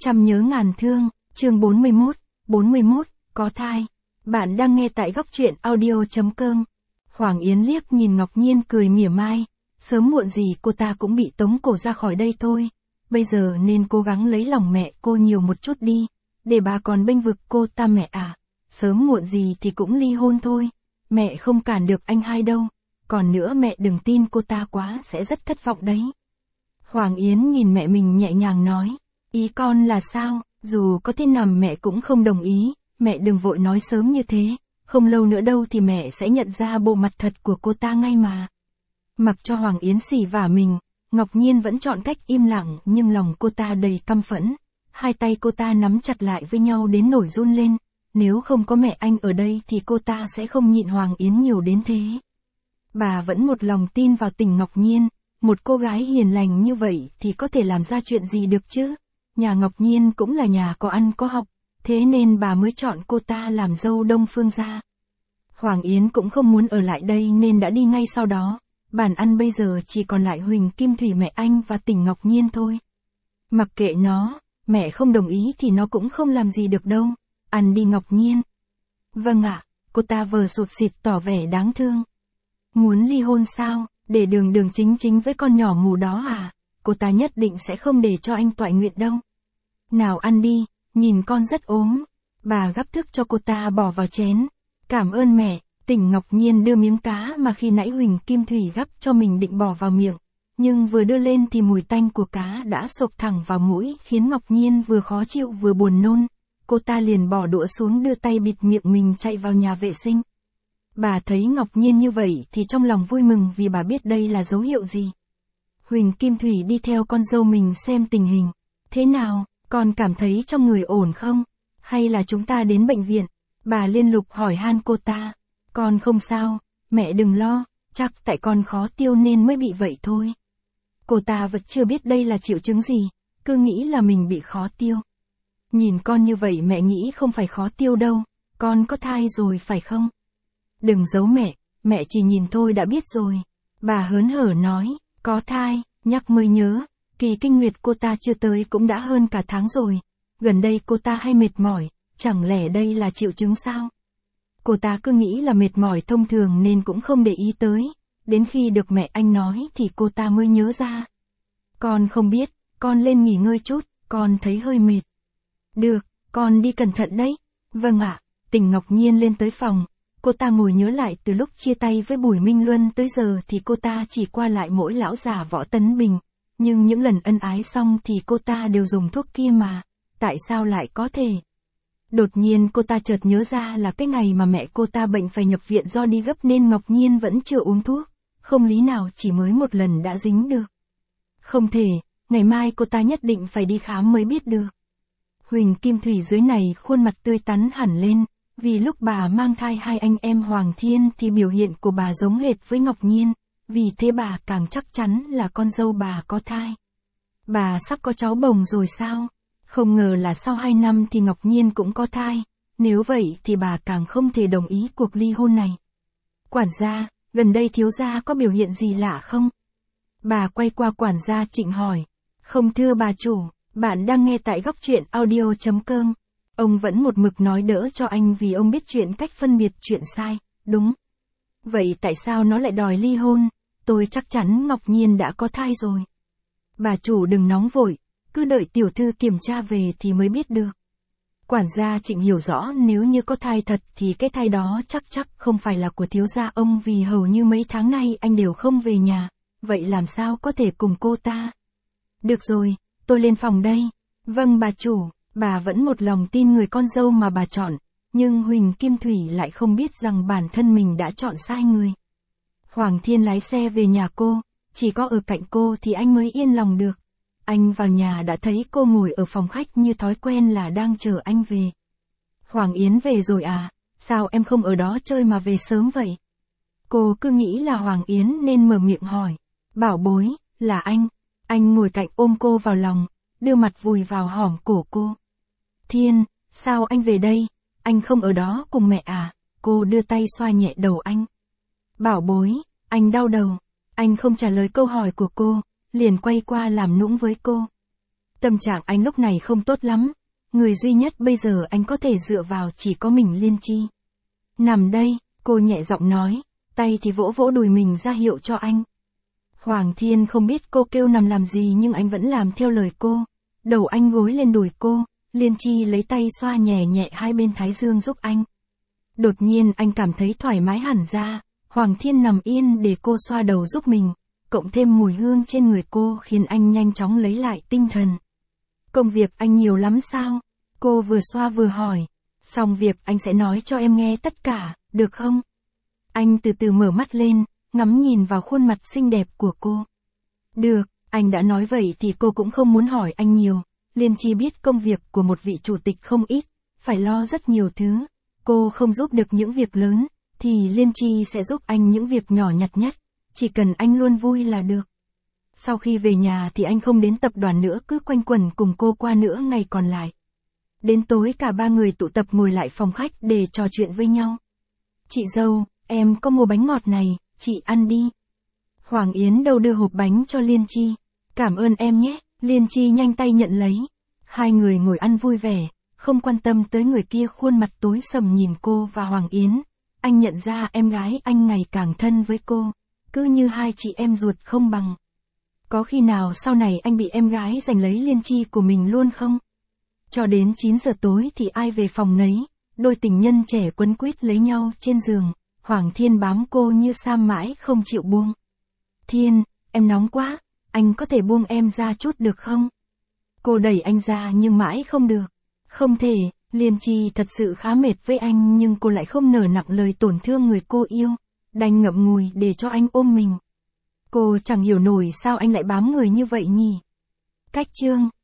Trăm nhớ ngàn thương, chương 41, có thai. Bạn đang nghe tại góc truyện audio.com. Hoàng Yến liếc nhìn Ngọc Nhiên cười mỉa mai, sớm muộn gì cô ta cũng bị tống cổ ra khỏi đây thôi. Bây giờ nên cố gắng lấy lòng mẹ cô nhiều một chút đi, để bà còn bênh vực cô ta mẹ à. Sớm muộn gì thì cũng ly hôn thôi, mẹ không cản được anh hai đâu. Còn nữa mẹ đừng tin cô ta quá sẽ rất thất vọng đấy. Hoàng Yến nhìn mẹ mình nhẹ nhàng nói, ý con là sao, dù có thế nào mẹ cũng không đồng ý, mẹ đừng vội nói sớm như thế, không lâu nữa đâu thì mẹ sẽ nhận ra bộ mặt thật của cô ta ngay mà. Mặc cho Hoàng Yến xỉ vả mình, Ngọc Nhiên vẫn chọn cách im lặng nhưng lòng cô ta đầy căm phẫn, hai tay cô ta nắm chặt lại với nhau đến nổi run lên, nếu không có mẹ anh ở đây thì cô ta sẽ không nhịn Hoàng Yến nhiều đến thế. Bà vẫn một lòng tin vào tình Ngọc Nhiên, một cô gái hiền lành như vậy thì có thể làm ra chuyện gì được chứ. Nhà Ngọc Nhiên cũng là nhà có ăn có học, thế nên bà mới chọn cô ta làm dâu Đông Phương gia. Hoàng Yến cũng không muốn ở lại đây nên đã đi ngay sau đó, bàn ăn bây giờ chỉ còn lại Huỳnh Kim Thủy mẹ anh và Tỉnh Ngọc Nhiên thôi. Mặc kệ nó, mẹ không đồng ý thì nó cũng không làm gì được đâu, ăn đi Ngọc Nhiên. Vâng ạ, cô ta vờ sụt sịt tỏ vẻ đáng thương. Muốn ly hôn sao, để đường chính với con nhỏ mù đó à, cô ta nhất định sẽ không để cho anh toại nguyện đâu. Nào ăn đi, nhìn con rất ốm. Bà gắp thức cho cô ta bỏ vào chén. Cảm ơn mẹ. Tỉnh Ngọc Nhiên đưa miếng cá mà khi nãy Huỳnh Kim Thủy gắp cho mình định bỏ vào miệng. Nhưng vừa đưa lên thì mùi tanh của cá đã xộc thẳng vào mũi khiến Ngọc Nhiên vừa khó chịu vừa buồn nôn. Cô ta liền bỏ đũa xuống đưa tay bịt miệng mình chạy vào nhà vệ sinh. Bà thấy Ngọc Nhiên như vậy thì trong lòng vui mừng vì bà biết đây là dấu hiệu gì. Huỳnh Kim Thủy đi theo con dâu mình xem tình hình. Thế nào, con cảm thấy trong người ổn không? Hay là chúng ta đến bệnh viện? Bà liên tục hỏi han cô ta. Con không sao, mẹ đừng lo, chắc tại con khó tiêu nên mới bị vậy thôi. Cô ta vẫn chưa biết đây là triệu chứng gì, cứ nghĩ là mình bị khó tiêu. Nhìn con như vậy mẹ nghĩ không phải khó tiêu đâu, con có thai rồi phải không? Đừng giấu mẹ chỉ nhìn thôi đã biết rồi. Bà hớn hở nói, có thai, nhắc mới nhớ, kỳ kinh nguyệt cô ta chưa tới cũng đã hơn cả tháng rồi. Gần đây cô ta hay mệt mỏi, chẳng lẽ đây là triệu chứng sao? Cô ta cứ nghĩ là mệt mỏi thông thường nên cũng không để ý tới. Đến khi được mẹ anh nói thì cô ta mới nhớ ra. Con không biết, con lên nghỉ ngơi chút, con thấy hơi mệt. Được, con đi cẩn thận đấy. Vâng ạ. Tỉnh Ngọc Nhiên lên tới phòng. Cô ta ngồi nhớ lại từ lúc chia tay với Bùi Minh Luân tới giờ thì cô ta chỉ qua lại mỗi lão già Võ Tấn Bình. Nhưng những lần ân ái xong thì cô ta đều dùng thuốc kia mà. Tại sao lại có thể? Đột nhiên cô ta chợt nhớ ra là cái ngày mà mẹ cô ta bệnh phải nhập viện do đi gấp nên Ngọc Nhiên vẫn chưa uống thuốc. Không lý nào chỉ mới một lần đã dính được. Không thể, ngày mai cô ta nhất định phải đi khám mới biết được. Huỳnh Kim Thủy dưới này khuôn mặt tươi tắn hẳn lên. Vì lúc bà mang thai hai anh em Hoàng Thiên thì biểu hiện của bà giống hệt với Ngọc Nhiên, vì thế bà càng chắc chắn là con dâu bà có thai. Bà sắp có cháu bồng rồi sao? Không ngờ là sau 2 năm thì Ngọc Nhiên cũng có thai, nếu vậy thì bà càng không thể đồng ý cuộc ly hôn này. Quản gia, gần đây thiếu gia có biểu hiện gì lạ không? Bà quay qua quản gia Trịnh hỏi. Không thưa bà chủ, bạn đang nghe tại góc truyện audio.com. Ông vẫn một mực nói đỡ cho anh vì ông biết chuyện cách phân biệt chuyện sai, đúng. Vậy tại sao nó lại đòi ly hôn? Tôi chắc chắn Ngọc Nhiên đã có thai rồi. Bà chủ đừng nóng vội, cứ đợi tiểu thư kiểm tra về thì mới biết được. Quản gia Trịnh hiểu rõ nếu như có thai thật thì cái thai đó chắc không phải là của thiếu gia ông vì hầu như mấy tháng nay anh đều không về nhà, vậy làm sao có thể cùng cô ta? Được rồi, tôi lên phòng đây. Vâng bà chủ. Bà vẫn một lòng tin người con dâu mà bà chọn, nhưng Huỳnh Kim Thủy lại không biết rằng bản thân mình đã chọn sai người. Hoàng Thiên lái xe về nhà cô, chỉ có ở cạnh cô thì anh mới yên lòng được. Anh vào nhà đã thấy cô ngồi ở phòng khách như thói quen là đang chờ anh về. Hoàng Yến về rồi à, sao em không ở đó chơi mà về sớm vậy? Cô cứ nghĩ là Hoàng Yến nên mở miệng hỏi. Bảo bối, là anh. Anh ngồi cạnh ôm cô vào lòng, đưa mặt vùi vào hõm cổ cô. Thiên, sao anh về đây? Anh không ở đó cùng mẹ à? Cô đưa tay xoa nhẹ đầu anh. Bảo bối, anh đau đầu. Anh không trả lời câu hỏi của cô, liền quay qua làm nũng với cô. Tâm trạng anh lúc này không tốt lắm. Người duy nhất bây giờ anh có thể dựa vào chỉ có mình Liên Chi. Nằm đây, cô nhẹ giọng nói, tay thì vỗ vỗ đùi mình ra hiệu cho anh. Hoàng Thiên không biết cô kêu nằm làm gì nhưng anh vẫn làm theo lời cô. Đầu anh gối lên đùi cô, Liên Chi lấy tay xoa nhẹ nhẹ hai bên thái dương giúp anh. Đột nhiên anh cảm thấy thoải mái hẳn ra, Hoàng Thiên nằm yên để cô xoa đầu giúp mình, cộng thêm mùi hương trên người cô khiến anh nhanh chóng lấy lại tinh thần. Công việc anh nhiều lắm sao? Cô vừa xoa vừa hỏi. Xong việc anh sẽ nói cho em nghe tất cả, được không? Anh từ từ mở mắt lên, ngắm nhìn vào khuôn mặt xinh đẹp của cô. Được, anh đã nói vậy thì cô cũng không muốn hỏi anh nhiều. Liên Chi biết công việc của một vị chủ tịch không ít, phải lo rất nhiều thứ. Cô không giúp được những việc lớn, thì Liên Chi sẽ giúp anh những việc nhỏ nhặt nhất. Chỉ cần anh luôn vui là được. Sau khi về nhà thì anh không đến tập đoàn nữa, cứ quanh quẩn cùng cô qua nửa ngày còn lại. Đến tối cả ba người tụ tập ngồi lại phòng khách để trò chuyện với nhau. Chị dâu, em có mua bánh ngọt này, chị ăn đi. Hoàng Yến đâu đưa hộp bánh cho Liên Chi. Cảm ơn em nhé, Liên Chi nhanh tay nhận lấy. Hai người ngồi ăn vui vẻ, không quan tâm tới người kia khuôn mặt tối sầm nhìn cô và Hoàng Yến. Anh nhận ra em gái anh ngày càng thân với cô, cứ như hai chị em ruột không bằng. Có khi nào sau này anh bị em gái giành lấy Liên Chi của mình luôn không? Cho đến 9 giờ tối thì ai về phòng nấy, đôi tình nhân trẻ quấn quýt lấy nhau trên giường, Hoàng Thiên bám cô như sam mãi không chịu buông. Thiên, em nóng quá, anh có thể buông em ra chút được không? Cô đẩy anh ra nhưng mãi không được. Không thể, Liên Chi thật sự khá mệt với anh nhưng cô lại không nở nặng lời tổn thương người cô yêu, đành ngậm ngùi để cho anh ôm mình. Cô chẳng hiểu nổi sao anh lại bám người như vậy nhỉ. Cách chương